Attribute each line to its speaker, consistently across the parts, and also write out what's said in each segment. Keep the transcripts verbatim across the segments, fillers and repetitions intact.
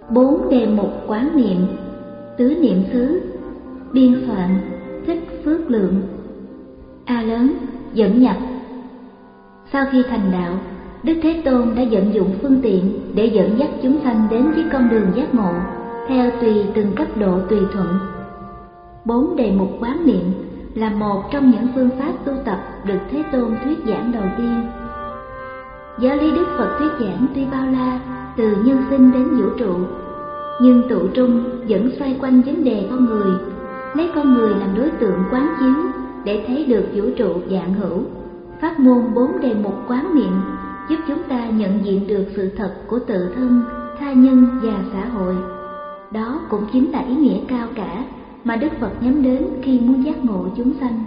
Speaker 1: Bốn đề mục quán niệm, tứ niệm xứ. Biên soạn Thích Phước Lượng. A lớn dẫn nhập. Sau khi thành đạo, Đức Thế Tôn đã vận dụng phương tiện để dẫn dắt chúng sanh đến với con đường giác ngộ theo tùy từng cấp độ tùy thuận. Bốn đề mục quán niệm là một trong những phương pháp tu tập được Thế Tôn thuyết giảng đầu tiên. Giáo lý Đức Phật thuyết giảng tuy bao la, từ nhân sinh đến vũ trụ, nhưng tụ trung vẫn xoay quanh vấn đề con người, lấy con người làm đối tượng quán chiếu để thấy được vũ trụ vạn hữu. Pháp môn bốn đề mục quán niệm giúp chúng ta nhận diện được sự thật của tự thân, tha nhân và xã hội. Đó cũng chính là ý nghĩa cao cả mà Đức Phật nhắm đến khi muốn giác ngộ chúng sanh.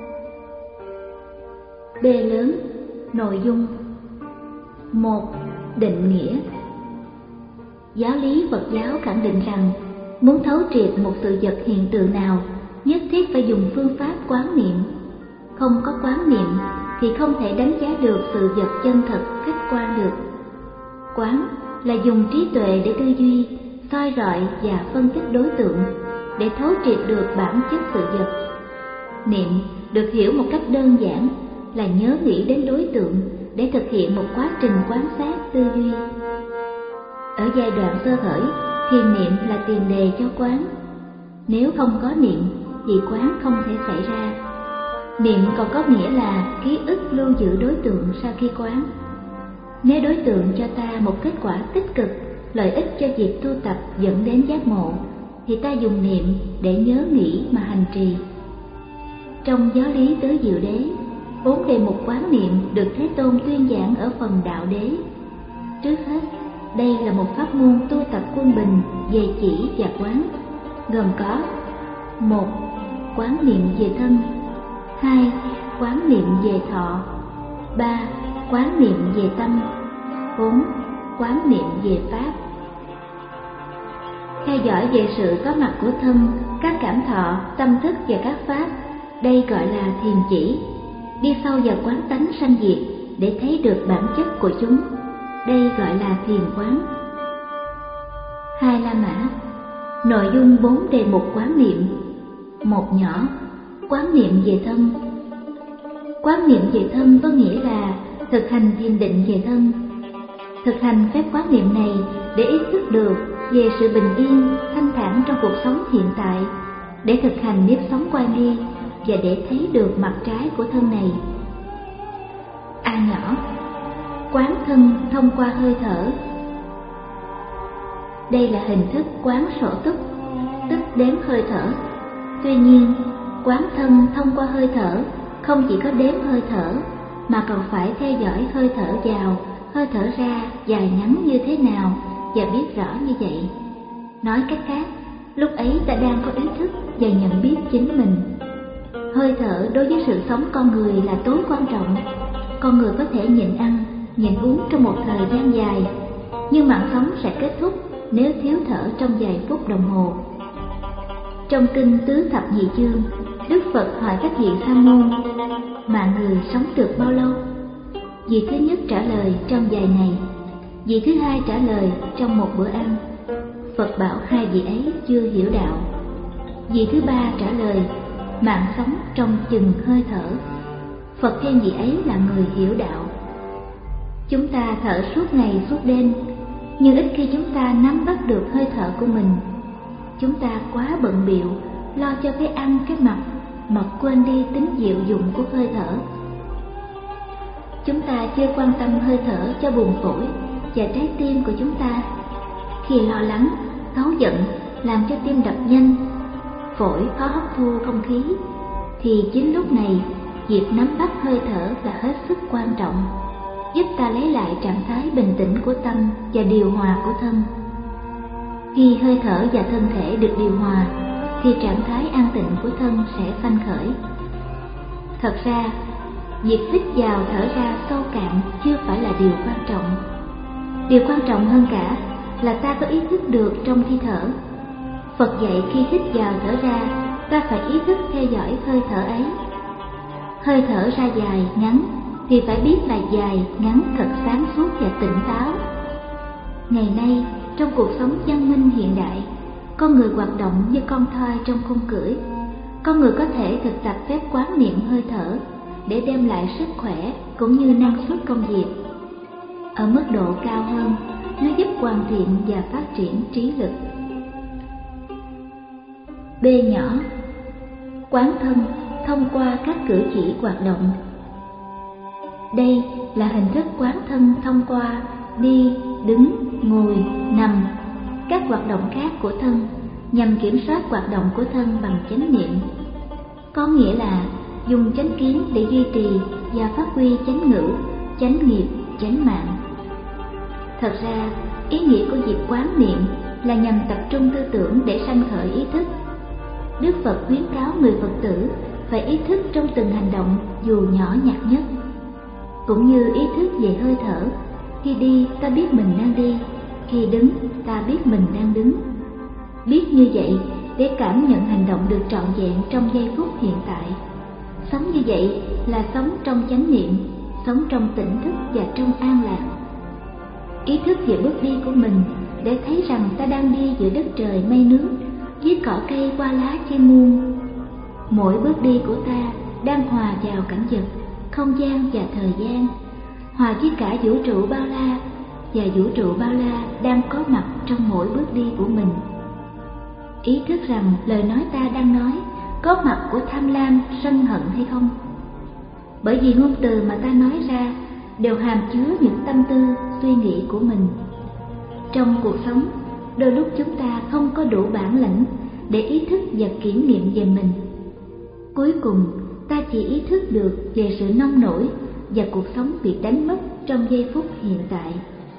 Speaker 1: B lớn. Nội dung. Một. Định nghĩa. Giáo lý Phật giáo khẳng định rằng muốn thấu triệt một sự vật hiện tượng nào, nhất thiết phải dùng phương pháp quán niệm. Không có quán niệm thì không thể đánh giá được sự vật chân thật khách quan được. Quán là dùng trí tuệ để tư duy, soi rọi và phân tích đối tượng, để thấu triệt được bản chất sự vật. Niệm được hiểu một cách đơn giản là nhớ nghĩ đến đối tượng để thực hiện một quá trình quan sát tư duy. Ở giai đoạn sơ khởi thì niệm là tiền đề cho quán. Nếu không có niệm thì quán không thể xảy ra. Niệm còn có nghĩa là ký ức lưu giữ đối tượng sau khi quán. Nếu đối tượng cho ta một kết quả tích cực, lợi ích cho việc tu tập dẫn đến giác ngộ, thì ta dùng niệm để nhớ nghĩ mà hành trì. Trong giáo lý Tứ Diệu Đế, bốn đề mục quán niệm được Thế Tôn tuyên giảng ở phần đạo đế. Trước hết, đây là một pháp môn tu tập quân bình về chỉ và quán, gồm có: một. Quán niệm về thân. Hai. Quán niệm về thọ. Ba. Quán niệm về tâm. Bốn. Quán niệm về pháp. Theo dõi về sự có mặt của thân, các cảm thọ, tâm thức và các pháp, đây gọi là thiền chỉ. Đi sâu vào quán tánh sanh diệt để thấy được bản chất của chúng, đây gọi là thiền quán. Hai La Mã. Nội dung bốn đề mục quán niệm. Một nhỏ. Quán niệm về thân. Quán niệm về thân có nghĩa là thực hành thiền định về thân. Thực hành phép quán niệm này để ý thức được về sự bình yên, thanh thản trong cuộc sống hiện tại, để thực hành nếp sống qua đi và để thấy được mặt trái của thân này. A nhỏ. Quán thân thông qua hơi thở. Đây là hình thức quán sổ túc, tức đếm hơi thở. Tuy nhiên, quán thân thông qua hơi thở không chỉ có đếm hơi thở, mà còn phải theo dõi hơi thở vào, hơi thở ra dài ngắn như thế nào và biết rõ như vậy. Nói cách khác, lúc ấy ta đang có ý thức và nhận biết chính mình. Hơi thở đối với sự sống con người là tối quan trọng. Con người có thể nhịn ăn, nhịn uống trong một thời gian dài, nhưng mạng sống sẽ kết thúc nếu thiếu thở trong vài phút đồng hồ. Trong kinh Tứ Thập Nhị Chương, Đức Phật hỏi các vị sa môn: mạng người sống được bao lâu? Vị thứ nhất trả lời trong vài ngày, vị thứ hai trả lời trong một bữa ăn. Phật bảo hai vị ấy chưa hiểu đạo. Vị thứ ba trả lời mạng sống trong chừng hơi thở. Phật khen vị ấy là người hiểu đạo. Chúng ta thở suốt ngày suốt đêm, nhưng ít khi chúng ta nắm bắt được hơi thở của mình. Chúng ta quá bận bịu lo cho cái ăn cái mặc mà quên đi tính diệu dụng của hơi thở. Chúng ta chưa quan tâm hơi thở cho buồng phổi và trái tim của chúng ta. Khi lo lắng, cáu giận làm cho tim đập nhanh, phổi khó hấp thu không khí, thì chính lúc này việc nắm bắt hơi thở là hết sức quan trọng, giúp ta lấy lại trạng thái bình tĩnh của tâm và điều hòa của thân. Khi hơi thở và thân thể được điều hòa, thì trạng thái an tịnh của thân sẽ sanh khởi. Thật ra, việc hít vào thở ra sâu cạn chưa phải là điều quan trọng. Điều quan trọng hơn cả là ta có ý thức được trong khi thở. Phật dạy khi hít vào thở ra, ta phải ý thức theo dõi hơi thở ấy. Hơi thở ra dài, ngắn thì phải biết là dài, ngắn thật sáng suốt và tỉnh táo. Ngày nay, trong cuộc sống văn minh hiện đại, con người hoạt động như con thoi trong khung cưỡi. Con người có thể thực tập phép quán niệm hơi thở để đem lại sức khỏe cũng như năng suất công việc. Ở mức độ cao hơn, nó giúp hoàn thiện và phát triển trí lực. B nhỏ, quán thân thông qua các cử chỉ hoạt động. Đây là hình thức quán thân thông qua đi, đứng, ngồi, nằm, các hoạt động khác của thân, nhằm kiểm soát hoạt động của thân bằng chánh niệm. Có nghĩa là dùng chánh kiến để duy trì và phát huy chánh ngữ, chánh nghiệp, chánh mạng. Thật ra, ý nghĩa của việc quán niệm là nhằm tập trung tư tưởng để sanh khởi ý thức. Đức Phật khuyến cáo người Phật tử phải ý thức trong từng hành động dù nhỏ nhặt nhất. Cũng như ý thức về hơi thở, khi đi ta biết mình đang đi, khi đứng ta biết mình đang đứng. Biết như vậy để cảm nhận hành động được trọn vẹn trong giây phút hiện tại. Sống như vậy là sống trong chánh niệm, sống trong tỉnh thức và trong an lạc. Ý thức về bước đi của mình để thấy rằng ta đang đi giữa đất trời mây nước, dưới cỏ cây hoa lá chim muôn. Mỗi bước đi của ta đang hòa vào cảnh vật, không gian và thời gian, hòa với cả vũ trụ bao la, và vũ trụ bao la đang có mặt trong mỗi bước đi của mình. Ý thức rằng lời nói ta đang nói có mặt của tham lam, sân hận hay không? Bởi vì ngôn từ mà ta nói ra đều hàm chứa những tâm tư, suy nghĩ của mình. Trong cuộc sống, đôi lúc chúng ta không có đủ bản lĩnh để ý thức và kiểm nghiệm về mình. Cuối cùng, ta chỉ ý thức được về sự nông nổi và cuộc sống bị đánh mất trong giây phút hiện tại.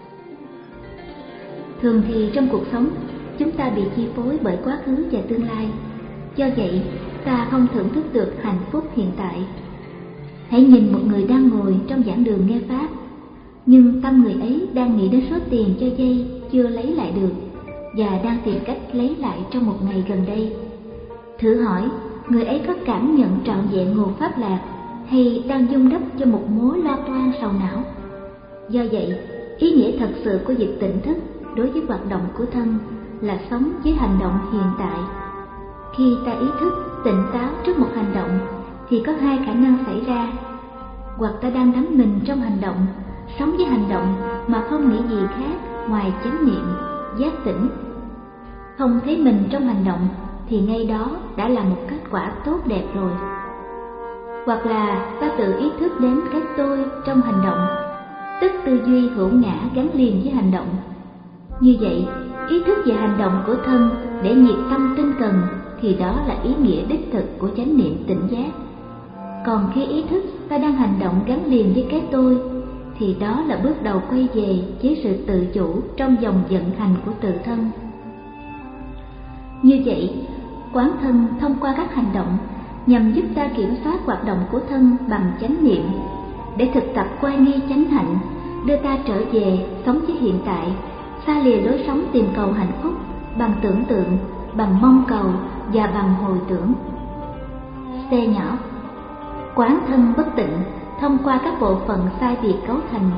Speaker 1: Thường thì trong cuộc sống, chúng ta bị chi phối bởi quá khứ và tương lai. Do vậy, ta không thưởng thức được hạnh phúc hiện tại. Hãy nhìn một người đang ngồi trong giảng đường nghe pháp, nhưng tâm người ấy đang nghĩ đến số tiền cho vay chưa lấy lại được và đang tìm cách lấy lại trong một ngày gần đây. Thử hỏi, người ấy có cảm nhận trọn vẹn nguồn pháp lạc hay đang dung đắp cho một mối lo toan sầu não? Do vậy, ý nghĩa thật sự của việc tỉnh thức đối với hoạt động của thân là sống với hành động hiện tại. Khi ta ý thức, tỉnh táo trước một hành động thì có hai khả năng xảy ra. Hoặc ta đang đắm mình trong hành động, sống với hành động mà không nghĩ gì khác ngoài chánh niệm, giác tỉnh. Không thấy mình trong hành động thì ngay đó đã là một kết quả tốt đẹp rồi. Hoặc là ta tự ý thức đến cái tôi trong hành động, tức tư duy hữu ngã gắn liền với hành động. Như vậy, ý thức về hành động của thân để nhiệt tâm tinh cần thì đó là ý nghĩa đích thực của chánh niệm tỉnh giác. Còn khi ý thức ta đang hành động gắn liền với cái tôi thì đó là bước đầu quay về với sự tự chủ trong dòng vận hành của tự thân. Như vậy, quán thân thông qua các hành động nhằm giúp ta kiểm soát hoạt động của thân bằng chánh niệm, để thực tập quay nghi chánh hạnh, đưa ta trở về sống với hiện tại, xa lìa lối sống tìm cầu hạnh phúc bằng tưởng tượng, bằng mong cầu và bằng hồi tưởng. C nhỏ, quán thân bất tịnh thông qua các bộ phận sai biệt cấu thành.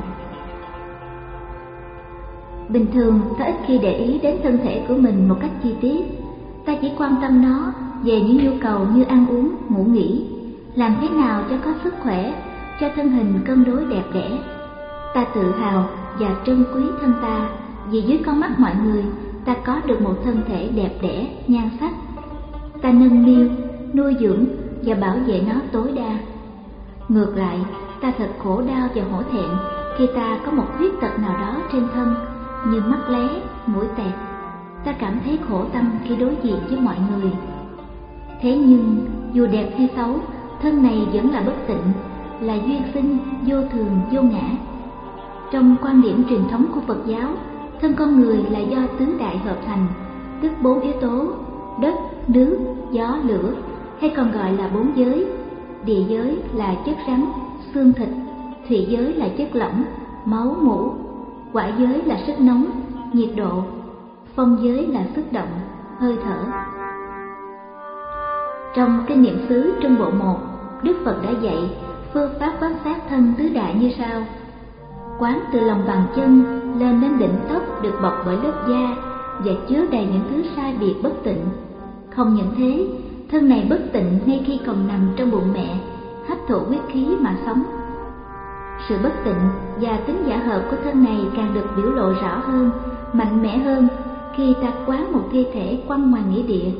Speaker 1: Bình thường ta ít khi để ý đến thân thể của mình một cách chi tiết. Ta chỉ quan tâm nó về những nhu cầu như ăn uống, ngủ nghỉ, làm thế nào cho có sức khỏe, cho thân hình cân đối đẹp đẽ. Ta tự hào và trân quý thân ta vì dưới con mắt mọi người ta có được một thân thể đẹp đẽ, nhan sắc. Ta nâng niu, nuôi dưỡng và bảo vệ nó tối đa. Ngược lại, ta thật khổ đau và hổ thẹn khi ta có một khuyết tật nào đó trên thân như mắt lé, mũi tẹt. Ta cảm thấy khổ tâm khi đối diện với mọi người. Thế nhưng, dù đẹp hay xấu, thân này vẫn là bất tịnh, là duyên sinh, vô thường, vô ngã. Trong quan điểm truyền thống của Phật giáo, thân con người là do tứ đại hợp thành, tức bốn yếu tố: đất, nước, gió, lửa, hay còn gọi là bốn giới. Địa giới là chất rắn, xương thịt; thủy giới là chất lỏng, máu, mủ; hỏa giới là sức nóng, nhiệt độ; phong giới là sức động, hơi thở. Trong kinh nghiệm xứ Trung Bộ một, Đức Phật đã dạy phương pháp quan sát thân tứ đại như sau: Quán từ lòng bàn chân lên đến đỉnh tóc được bọc bởi lớp da và chứa đầy những thứ sai biệt bất tịnh. Không những thế, thân này bất tịnh ngay khi còn nằm trong bụng mẹ, hấp thụ huyết khí mà sống. Sự bất tịnh và tính giả hợp của thân này càng được biểu lộ rõ hơn, mạnh mẽ hơn khi ta quán một thi thể quăng ngoài nghĩa địa.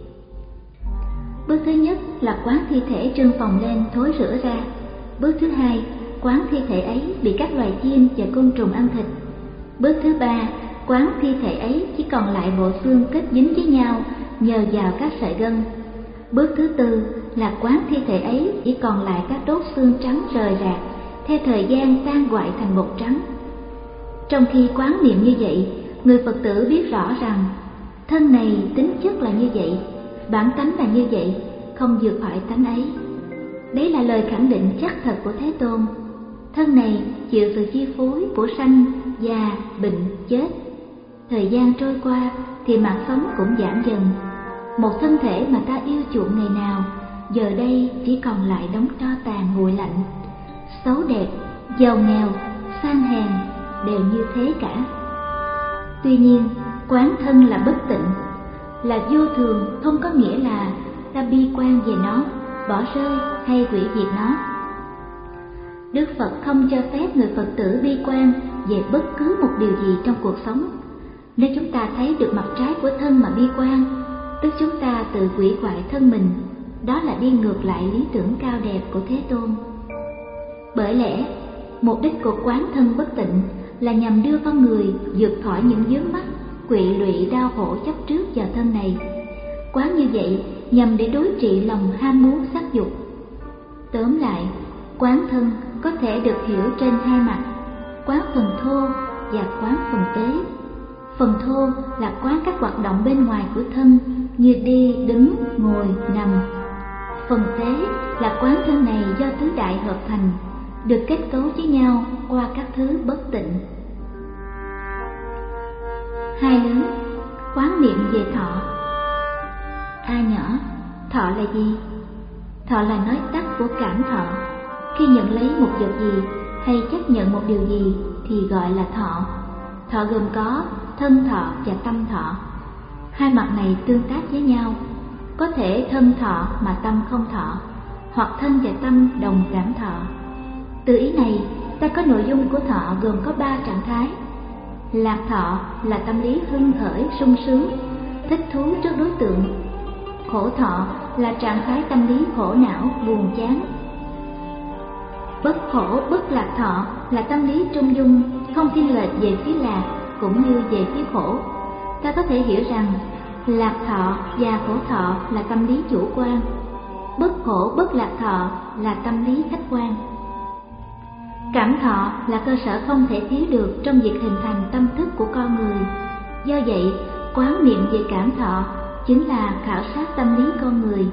Speaker 1: Bước thứ nhất là quán thi thể trương phồng lên thối rữa ra. Bước thứ hai, quán thi thể ấy bị các loài chim và côn trùng ăn thịt. Bước thứ ba, quán thi thể ấy chỉ còn lại bộ xương kết dính với nhau nhờ vào các sợi gân. Bước thứ tư là quán thi thể ấy chỉ còn lại các đốt xương trắng rời rạc, theo thời gian tan hoại thành bột trắng. Trong khi quán niệm như vậy, người Phật tử biết rõ rằng thân này tính chất là như vậy, bản tánh là như vậy, không vượt khỏi tánh ấy. Đấy là lời khẳng định chắc thật của Thế Tôn. Thân này chịu sự chi phối của sanh, già, bệnh, chết. Thời gian trôi qua thì mạng sống cũng giảm dần. Một thân thể mà ta yêu chuộng ngày nào, giờ đây chỉ còn lại đống tro tàn nguội lạnh. Xấu đẹp, giàu nghèo, sang hèn đều như thế cả. Tuy nhiên, quán thân là bất tịnh, là vô thường, không có nghĩa là ta bi quan về nó, bỏ rơi hay hủy diệt nó. Đức Phật không cho phép người Phật tử bi quan về bất cứ một điều gì trong cuộc sống. Nếu chúng ta thấy được mặt trái của thân mà bi quan, tức chúng ta tự quỷ hoại thân mình, đó là đi ngược lại lý tưởng cao đẹp của Thế Tôn. Bởi lẽ, mục đích của quán thân bất tịnh là nhằm đưa con người vượt khỏi những vướng mắc, quỵ lụy đau khổ chấp trước vào thân này. Quán như vậy nhằm để đối trị lòng ham muốn sắc dục. Tóm lại, quán thân có thể được hiểu trên hai mặt: quán phần thô và quán phần tế. Phần thô là quán các hoạt động bên ngoài của thân như đi, đứng, ngồi, nằm. Phần tế là quán thân này do tứ đại hợp thành, được kết cấu với nhau qua các thứ bất tịnh. Hai lớn, quán niệm về thọ. A nhỏ, thọ là gì? Thọ là nói tắt của cảm thọ. Khi nhận lấy một vật gì hay chấp nhận một điều gì thì gọi là thọ. Thọ gồm có thân thọ và tâm thọ. Hai mặt này tương tác với nhau. Có thể thân thọ mà tâm không thọ, hoặc thân và tâm đồng cảm thọ. Từ ý này, ta có nội dung của thọ gồm có ba trạng thái. Lạc thọ là tâm lý hưng khởi, sung sướng, thích thú trước đối tượng. Khổ thọ là trạng thái tâm lý khổ não, buồn chán. Bất khổ, bất lạc thọ là tâm lý trung dung, không thiên lệch về phía lạc cũng như về phía khổ. Ta có thể hiểu rằng lạc thọ và khổ thọ là tâm lý chủ quan, bất khổ, bất lạc thọ là tâm lý khách quan. Cảm thọ là cơ sở không thể thiếu được trong việc hình thành tâm thức của con người. Do vậy, quán niệm về cảm thọ chính là khảo sát tâm lý con người.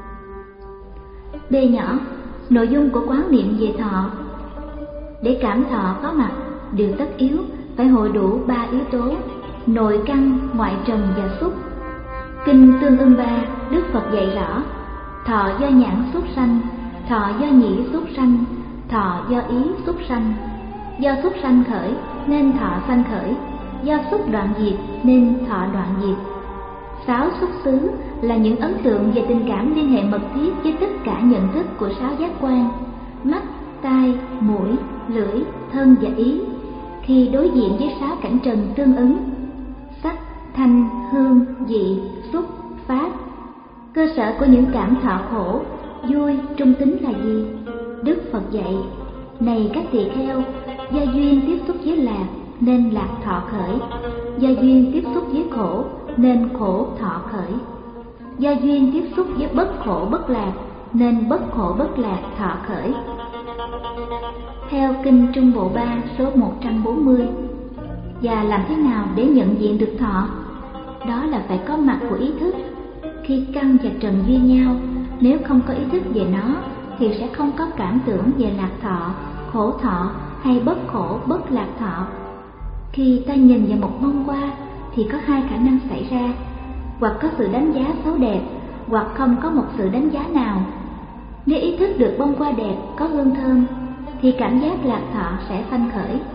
Speaker 1: B nhỏ, nội dung của quán niệm về thọ. Để cảm thọ có mặt, điều tất yếu phải hội đủ ba yếu tố: nội căn, ngoại trần và xúc. Kinh Tương Ưng Ba, Đức Phật dạy rõ: thọ do nhãn xúc sanh, thọ do nhĩ xúc sanh, thọ do ý xúc sanh. Do xúc sanh khởi nên thọ sanh khởi, do xúc đoạn diệt nên thọ đoạn diệt. Sáu xúc xứ là những ấn tượng về tình cảm liên hệ mật thiết với tất cả nhận thức của sáu giác quan: mắt, tai, mũi, lưỡi, thân và ý, khi đối diện với sáu cảnh trần tương ứng: sắc, thanh, hương, vị, xúc, pháp. Cơ sở của những cảm thọ khổ, vui, trung tính là gì? Đức Phật dạy: này các tỳ kheo, do duyên tiếp xúc với lạc nên lạc thọ khởi, do duyên tiếp xúc với khổ nên khổ thọ khởi, do duyên tiếp xúc với bất khổ bất lạc nên bất khổ bất lạc thọ khởi. Theo Kinh Trung Bộ Ba số một trăm bốn mươi. Và làm thế nào để nhận diện được thọ? Đó là phải có mặt của ý thức. Khi căn và trần duyên nhau, nếu không có ý thức về nó thì sẽ không có cảm tưởng về lạc thọ, khổ thọ hay bất khổ bất lạc thọ. Khi ta nhìn vào một bông hoa thì có hai khả năng xảy ra: hoặc có sự đánh giá xấu đẹp, hoặc không có một sự đánh giá nào. Nếu ý thức được bông hoa đẹp, có hương thơm thì cảm giác lạc thọ sẽ sanh khởi.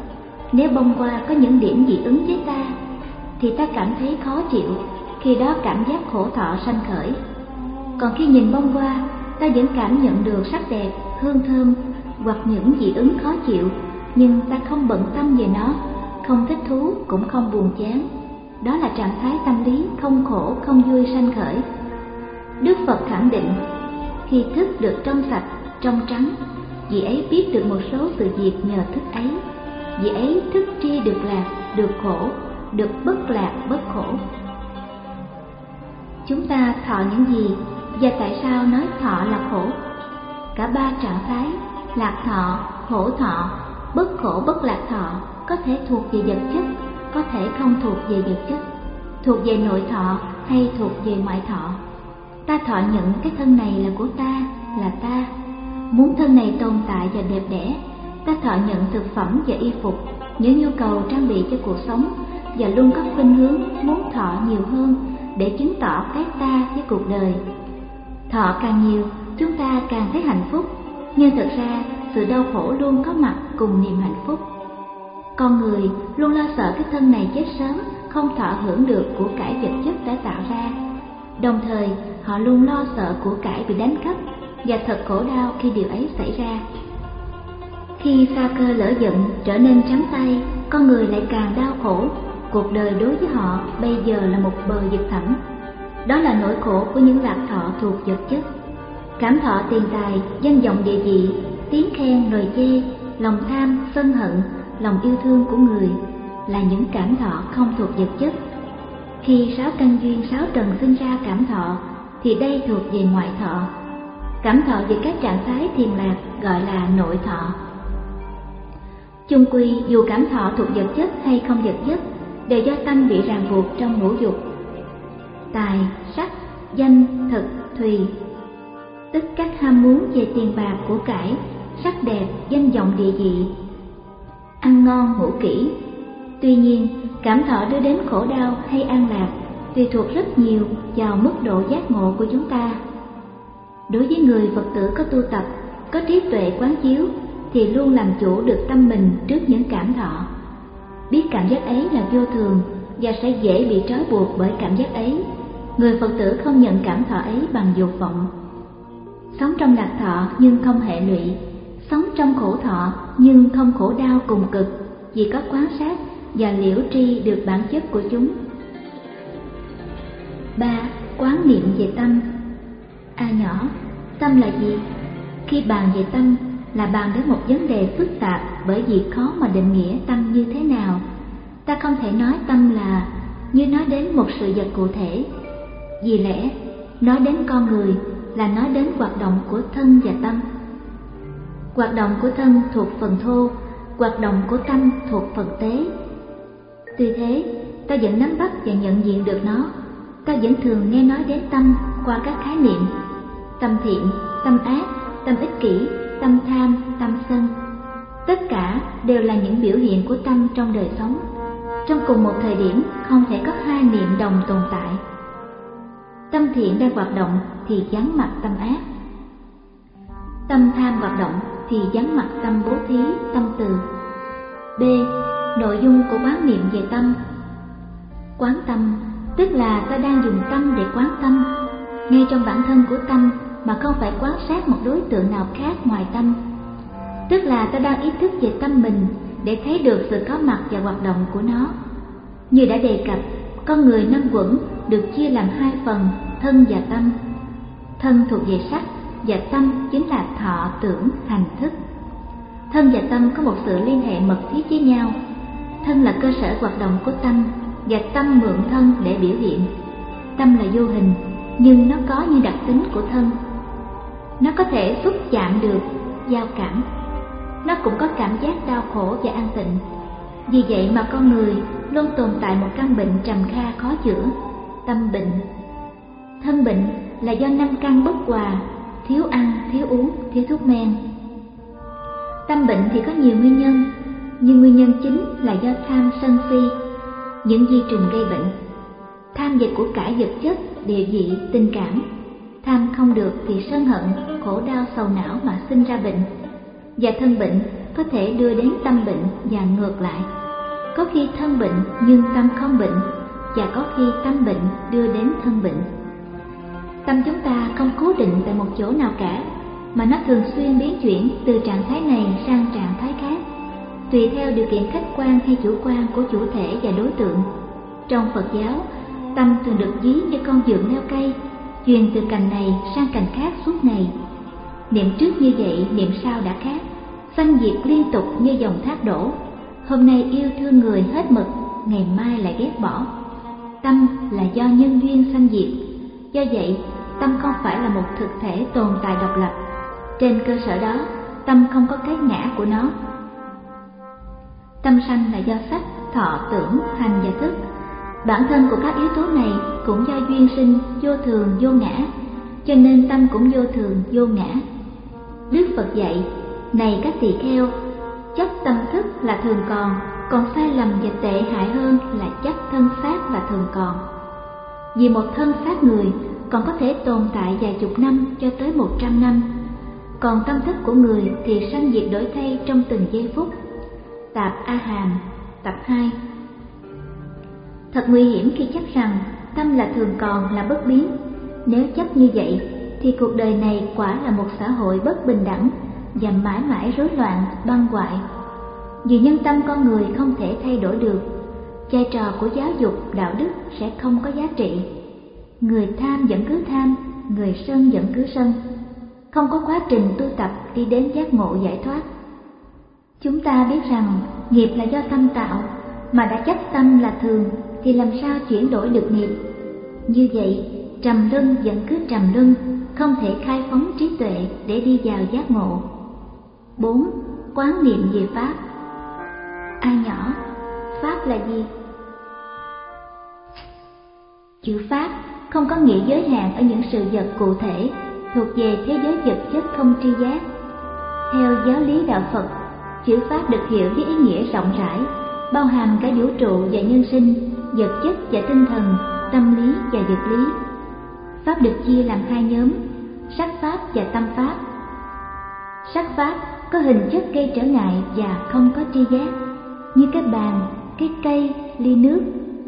Speaker 1: Nếu bông hoa có những điểm dị ứng với ta, thì ta cảm thấy khó chịu, khi đó cảm giác khổ thọ sanh khởi. Còn khi nhìn bông hoa, ta vẫn cảm nhận được sắc đẹp, hương thơm hoặc những dị ứng khó chịu, nhưng ta không bận tâm về nó, không thích thú cũng không buồn chán. Đó là trạng thái tâm lý không khổ, không vui sanh khởi. Đức Phật khẳng định, khi thức được trong sạch, trong trắng, vị ấy biết được một số sự việc nhờ thức ấy. Vị ấy thức tri được lạc, được khổ, được bất lạc, bất khổ. Chúng ta thọ những gì và tại sao nói thọ là khổ? Cả ba trạng thái, lạc thọ, khổ thọ, bất khổ, bất lạc thọ, có thể thuộc về vật chất, có thể không thuộc về vật chất, thuộc về nội thọ hay thuộc về ngoại thọ. Ta thọ nhận cái thân này là của ta, là ta. Muốn thân này tồn tại và đẹp đẽ, ta thọ nhận thực phẩm và y phục, những nhu cầu trang bị cho cuộc sống, và luôn có khuynh hướng muốn thọ nhiều hơn để chứng tỏ cái ta với cuộc đời. Thọ càng nhiều, chúng ta càng thấy hạnh phúc, nhưng thực ra sự đau khổ luôn có mặt cùng niềm hạnh phúc. Con người luôn lo sợ cái thân này chết sớm, không thọ hưởng được của cải vật chất đã tạo ra. Đồng thời, họ luôn lo sợ của cải bị đánh cắp và thật khổ đau khi điều ấy xảy ra. Khi sa cơ lỡ giận trở nên trắng tay, con người lại càng đau khổ. Cuộc đời đối với họ bây giờ là một bờ vực thẳm. Đó là nỗi khổ của những lạc thọ thuộc vật chất. Cảm thọ tiền tài, danh vọng địa vị, tiếng khen, lời chê, lòng tham, sân hận, lòng yêu thương của người là những cảm thọ không thuộc vật chất. Khi sáu căn duyên sáu trần sinh ra cảm thọ, thì đây thuộc về ngoại thọ. Cảm thọ về các trạng thái thiền lạc gọi là nội thọ. Chung quy, dù cảm thọ thuộc vật chất hay không vật chất, đều do tâm bị ràng buộc trong ngũ dục. Tài, sắc, danh, thực, thùy, tức các ham muốn về tiền bạc, của cải, sắc đẹp, danh vọng địa vị, ăn ngon ngủ kỹ. Tuy nhiên, cảm thọ đưa đến khổ đau hay an lạc tùy thuộc rất nhiều vào mức độ giác ngộ của chúng ta. Đối với người Phật tử có tu tập, có trí tuệ quán chiếu, thì luôn làm chủ được tâm mình trước những cảm thọ. Biết cảm giác ấy là vô thường và sẽ dễ bị trói buộc bởi cảm giác ấy. Người Phật tử không nhận cảm thọ ấy bằng dục vọng. Sống trong lạc thọ nhưng không hệ lụy, sống trong khổ thọ nhưng không khổ đau cùng cực, vì có quán sát và liễu tri được bản chất của chúng. ba. Quán niệm về tâm. A nhỏ, tâm là gì? Khi bàn về tâm là bàn đến một vấn đề phức tạp, bởi vì khó mà định nghĩa tâm như thế nào. Ta không thể nói tâm là như nói đến một sự vật cụ thể. Vì lẽ, nói đến con người là nói đến hoạt động của thân và tâm. Hoạt động của thân thuộc phần thô, hoạt động của tâm thuộc phần tế. Tuy thế, ta vẫn nắm bắt và nhận diện được nó. Ta vẫn thường nghe nói đến tâm qua các khái niệm: tâm thiện, tâm ác, tâm ích kỷ, tâm tham, tâm sân. Tất cả đều là những biểu hiện của tâm trong đời sống. Trong cùng một thời điểm không thể có hai niệm đồng tồn tại. Tâm thiện đang hoạt động thì vắng mặt tâm ác. Tâm tham hoạt động thì vắng mặt tâm bố thí, tâm từ. B. Nội dung của quán niệm về tâm. Quán tâm tức là ta đang dùng tâm để quán tâm, ngay trong bản thân của tâm, mà không phải quan sát một đối tượng nào khác ngoài tâm. Tức là ta đang ý thức về tâm mình để thấy được sự có mặt và hoạt động của nó. Như đã đề cập, con người năm uẩn được chia làm hai phần, thân và tâm. Thân thuộc về sắc và tâm chính là thọ, tưởng, hành, thức. Thân và tâm có một sự liên hệ mật thiết với nhau. Thân là cơ sở hoạt động của tâm và tâm mượn thân để biểu hiện. Tâm là vô hình, nhưng nó có những đặc tính của thân. Nó có thể xúc chạm được, giao cảm. Nó cũng có cảm giác đau khổ và an tịnh. Vì vậy mà con người luôn tồn tại một căn bệnh trầm kha khó chữa, tâm bệnh. Thân bệnh là do năm căn bất hòa, thiếu ăn, thiếu uống, thiếu thuốc men. Tâm bệnh thì có nhiều nguyên nhân, nhưng nguyên nhân chính là do tham sân si, những di trùng gây bệnh. Tham về của cải vật chất, địa vị, tình cảm. Tham không được thì sân hận, khổ đau sầu não mà sinh ra bệnh. Và thân bệnh có thể đưa đến tâm bệnh và ngược lại. Có khi thân bệnh nhưng tâm không bệnh, và có khi tâm bệnh đưa đến thân bệnh. Tâm chúng ta không cố định tại một chỗ nào cả, mà nó thường xuyên biến chuyển từ trạng thái này sang trạng thái khác, tùy theo điều kiện khách quan hay chủ quan của chủ thể và đối tượng. Trong Phật giáo, tâm thường được ví như con dượng leo cây, truyền từ cành này sang cành khác suốt ngày. Niệm trước như vậy, niệm sau đã khác, sanh diệt liên tục như dòng thác đổ. Hôm nay yêu thương người hết mực, ngày mai lại ghét bỏ. Tâm là do nhân duyên sanh diệt, do vậy tâm không phải là một thực thể tồn tại độc lập. Trên cơ sở đó, tâm không có cái ngã của nó. Tâm sanh là do sắc, thọ, tưởng, hành và thức. Bản thân của các yếu tố này cũng do duyên sinh, vô thường, vô ngã, cho nên tâm cũng vô thường, vô ngã. Đức Phật dạy, này các tỳ kheo, chấp tâm thức là thường còn, còn sai lầm và tệ hại hơn là chấp thân xác là thường còn. Vì một thân xác người còn có thể tồn tại vài chục năm cho tới một trăm năm, còn tâm thức của người thì sanh diệt đổi thay trong từng giây phút. Tạp A Hàm, tập hai. Thật nguy hiểm khi chấp rằng tâm là thường còn, là bất biến. Nếu chấp như vậy thì cuộc đời này quả là một xã hội bất bình đẳng và mãi mãi rối loạn, băng hoại. Vì nhân tâm con người không thể thay đổi được, vai trò của giáo dục, đạo đức sẽ không có giá trị. Người tham vẫn cứ tham, người sân vẫn cứ sân. Không có quá trình tu tập đi đến giác ngộ giải thoát. Chúng ta biết rằng nghiệp là do tâm tạo, mà đã chấp tâm là thường thì làm sao chuyển đổi được nghiệp. Như vậy, trầm luân vẫn cứ trầm luân, không thể khai phóng trí tuệ để đi vào giác ngộ. Bốn. Quán niệm về Pháp. A nhỏ, Pháp là gì? Chữ Pháp không có nghĩa giới hạn ở những sự vật cụ thể, thuộc về thế giới vật chất không tri giác. Theo giáo lý đạo Phật, chữ Pháp được hiểu với ý nghĩa rộng rãi, bao hàm cả vũ trụ và nhân sinh, vật chất và tinh thần, tâm lý và vật lý. Pháp được chia làm hai nhóm, sắc Pháp và tâm Pháp. Sắc Pháp có hình chất gây trở ngại và không có tri giác, như cái bàn, cái cây, ly nước.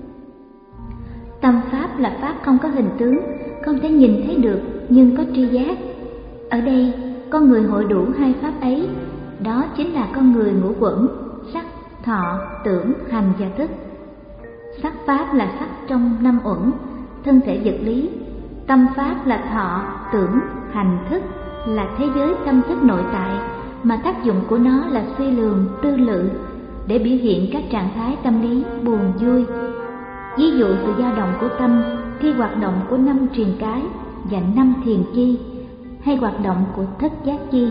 Speaker 1: Tâm Pháp là Pháp không có hình tướng, không thể nhìn thấy được nhưng có tri giác. Ở đây, con người hội đủ hai Pháp ấy, đó chính là con người ngũ uẩn, sắc, thọ, tưởng, hành và thức. Sắc Pháp là sắc trong năm uẩn, thân thể vật lý. Tâm Pháp là thọ, tưởng, hành, thức, là thế giới tâm thức nội tại, mà tác dụng của nó là suy lường, tư lự, để biểu hiện các trạng thái tâm lý buồn vui. Ví dụ sự dao động của tâm khi hoạt động của năm truyền cái và năm thiền chi, hay hoạt động của thất giác chi.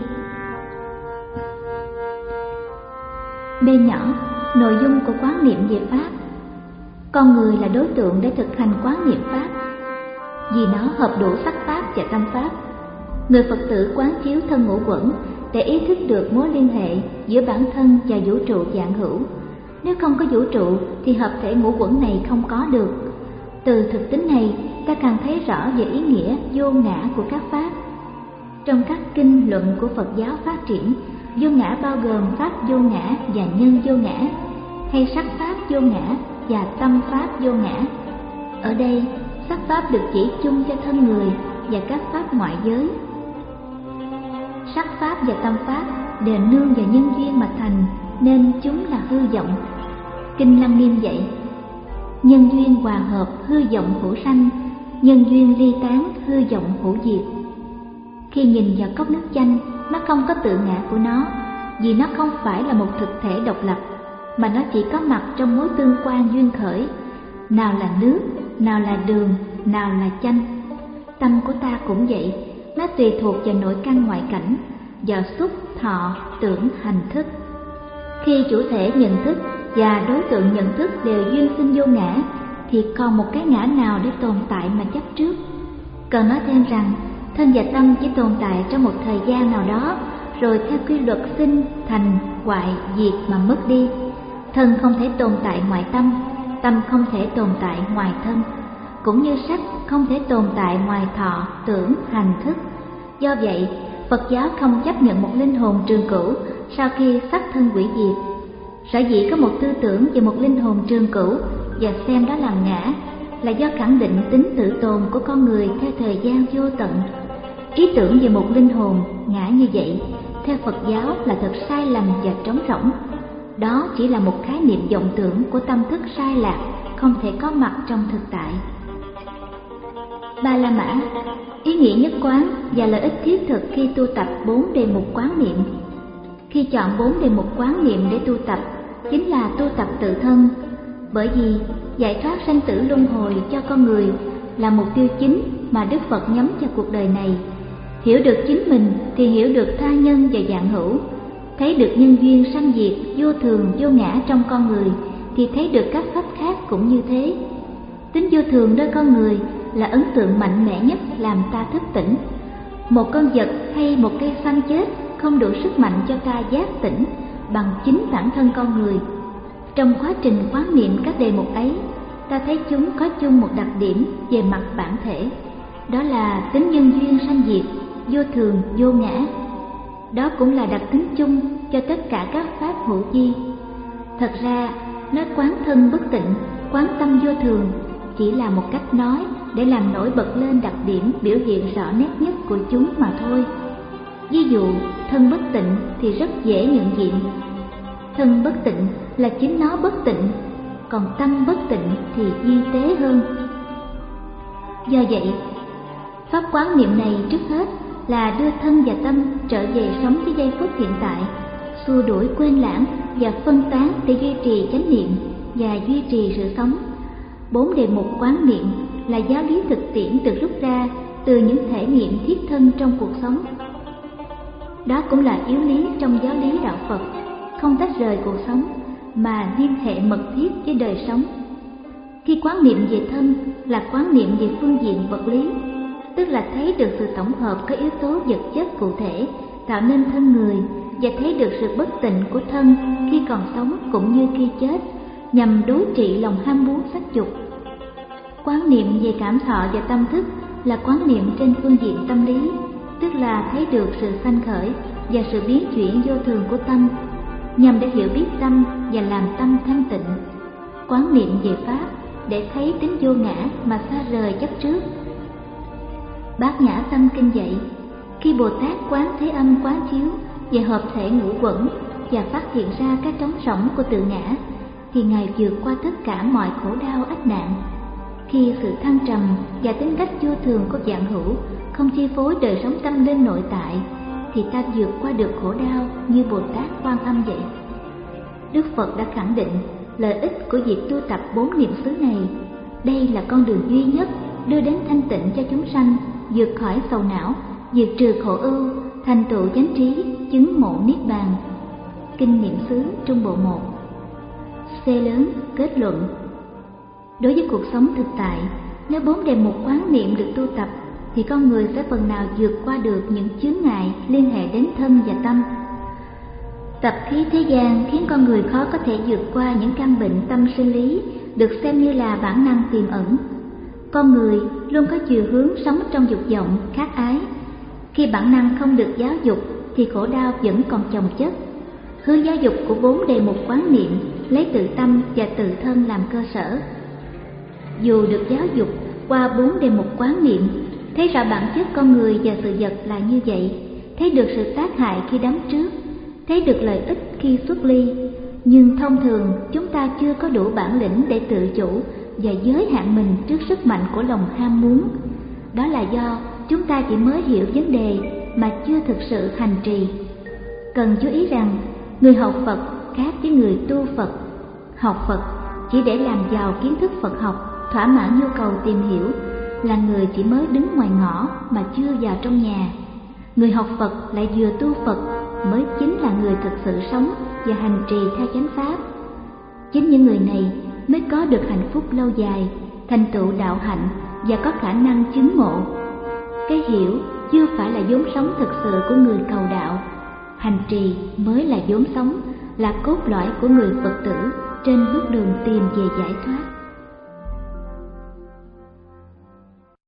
Speaker 1: B nhỏ, nội dung của quán niệm về Pháp. Con người là đối tượng để thực hành quán niệm Pháp, vì nó hợp đủ sắc Pháp và tâm Pháp. Người Phật tử quán chiếu thân ngũ uẩn để ý thức được mối liên hệ giữa bản thân và vũ trụ vạn hữu. Nếu không có vũ trụ thì hợp thể ngũ uẩn này không có được. Từ thực tính này, ta càng thấy rõ về ý nghĩa vô ngã của các Pháp. Trong các kinh luận của Phật giáo phát triển, vô ngã bao gồm Pháp vô ngã và nhân vô ngã, hay sắc Pháp vô ngã và tâm Pháp vô ngã. Ở đây, sắc Pháp được chỉ chung cho thân người và các Pháp ngoại giới. Sắc Pháp và tâm Pháp đều nương vào nhân duyên mà thành, nên chúng là hư vọng. Kinh Lăng Nghiêm dạy, nhân duyên hòa hợp hư vọng hữu sanh, nhân duyên ly tán hư vọng hữu diệt. Khi nhìn vào cốc nước chanh, nó không có tự ngã của nó, vì nó không phải là một thực thể độc lập, mà nó chỉ có mặt trong mối tương quan duyên khởi. Nào là nước, nào là đường, nào là chanh. Tâm của ta cũng vậy, nó tùy thuộc vào nội căn ngoại cảnh, vào xúc, thọ, tưởng, hành, thức. Khi chủ thể nhận thức và đối tượng nhận thức đều duyên sinh vô ngã, thì còn một cái ngã nào để tồn tại mà chấp trước? Cần nói thêm rằng, thân và tâm chỉ tồn tại trong một thời gian nào đó, rồi theo quy luật sinh, thành, hoại, diệt mà mất đi. Thân không thể tồn tại ngoài tâm, tâm không thể tồn tại ngoài thân, cũng như sắc không thể tồn tại ngoài thọ, tưởng, hành, thức. Do vậy, Phật giáo không chấp nhận một linh hồn trường cửu sau khi xác thân hủy diệt. Sở dĩ có một tư tưởng về một linh hồn trường cửu và xem đó là ngã, là do khẳng định tính tự tồn của con người theo thời gian vô tận. Ý tưởng về một linh hồn ngã như vậy theo Phật giáo là thật sai lầm và trống rỗng. Đó chỉ là một khái niệm vọng tưởng của tâm thức sai lạc, không thể có mặt trong thực tại. Ba La Mã, ý nghĩa nhất quán và lợi ích thiết thực khi tu tập bốn đề mục quán niệm. Khi chọn bốn đề mục quán niệm để tu tập, chính là tu tập tự thân, bởi vì giải thoát sanh tử luân hồi cho con người là mục tiêu chính mà Đức Phật nhắm cho cuộc đời này. Hiểu được chính mình thì hiểu được tha nhân và vạn hữu, thấy được nhân duyên sanh diệt, vô thường, vô ngã trong con người thì thấy được các pháp khác cũng như thế. Tính vô thường nơi con người là ấn tượng mạnh mẽ nhất làm ta thức tỉnh. Một con vật hay một cây xanh chết không đủ sức mạnh cho ta giác tỉnh bằng chính bản thân con người. Trong quá trình quán niệm các đề mục ấy, ta thấy chúng có chung một đặc điểm về mặt bản thể, đó là tính nhân duyên sanh diệt, vô thường, vô ngã. Đó cũng là đặc tính chung cho tất cả các pháp hữu vi. Thật ra, nói quán thân bất tịnh, quán tâm vô thường chỉ là một cách nói để làm nổi bật lên đặc điểm biểu hiện rõ nét nhất của chúng mà thôi. Ví dụ, thân bất tịnh thì rất dễ nhận diện. Thân bất tịnh là chính nó bất tịnh, còn tâm bất tịnh thì vi tế hơn. Do vậy, pháp quán niệm này trước hết là đưa thân và tâm trở về sống với giây phút hiện tại, xua đuổi quên lãng và phân tán để duy trì chánh niệm và duy trì sự sống. Bốn đề mục quán niệm là giáo lý thực tiễn được rút ra từ những thể nghiệm thiết thân trong cuộc sống. Đó cũng là yếu lý trong giáo lý đạo Phật, không tách rời cuộc sống mà liên hệ mật thiết với đời sống. Khi quán niệm về thân là quán niệm về phương diện vật lý, tức là thấy được sự tổng hợp các yếu tố vật chất cụ thể tạo nên thân người, và thấy được sự bất tịnh của thân khi còn sống cũng như khi chết, nhằm đối trị lòng ham muốn sắc dục. Quán niệm về cảm thọ và tâm thức là quán niệm trên phương diện tâm lý, tức là thấy được sự sanh khởi và sự biến chuyển vô thường của tâm, nhằm để hiểu biết tâm và làm tâm thanh tịnh. Quán niệm về pháp để thấy tính vô ngã mà xa rời chấp trước. Bát Nhã Tâm Kinh dạy, khi Bồ Tát quán thế âm quán chiếu và hợp thể ngũ quẩn và phát hiện ra cái trống rỗng của tự ngã, thì Ngài vượt qua tất cả mọi khổ đau ách nạn. Khi sự thăng trầm và tính cách vô thường của vạn hữu không chi phối đời sống tâm linh nội tại, thì ta vượt qua được khổ đau như Bồ Tát Quan Âm vậy. Đức Phật đã khẳng định lợi ích của việc tu tập bốn niệm xứ này. Đây là con đường duy nhất đưa đến thanh tịnh cho chúng sanh, vượt khỏi sầu não, diệt trừ khổ ưu, thành tựu chánh trí, chứng ngộ niết bàn. Kinh Niệm xứ Trung bộ một. C lớn kết luận. Đối với cuộc sống thực tại, nếu bốn đề mục quán niệm được tu tập, thì con người sẽ phần nào vượt qua được những chướng ngại liên hệ đến thân và tâm. Tập khí thế gian khiến con người khó có thể vượt qua những căn bệnh tâm sinh lý được xem như là bản năng tiềm ẩn. Con người luôn có chiều hướng sống trong dục vọng, khát ái. Khi bản năng không được giáo dục thì khổ đau vẫn còn chồng chất. Hướng giáo dục của bốn đề mục quán niệm lấy tự tâm và tự thân làm cơ sở. Dù được giáo dục qua bốn đề mục quán niệm, thấy rõ bản chất con người và sự vật là như vậy, thấy được sự tác hại khi đắm trước, thấy được lợi ích khi xuất ly, nhưng thông thường chúng ta chưa có đủ bản lĩnh để tự chủ và giới hạn mình trước sức mạnh của lòng ham muốn. Đó là do chúng ta chỉ mới hiểu vấn đề mà chưa thực sự hành trì. Cần chú ý rằng, người học Phật khác với người tu Phật. Học Phật chỉ để làm giàu kiến thức Phật học, thỏa mãn nhu cầu tìm hiểu, là người chỉ mới đứng ngoài ngõ mà chưa vào trong nhà. Người học Phật lại vừa tu Phật mới chính là người thực sự sống và hành trì theo chánh pháp. Chính những người này mới có được hạnh phúc lâu dài, thành tựu đạo hạnh và có khả năng chứng ngộ. Cái hiểu chưa phải là vốn sống thực sự của người cầu đạo. Hành trì mới là vốn sống, là cốt lõi của người Phật tử trên bước đường tìm về giải thoát.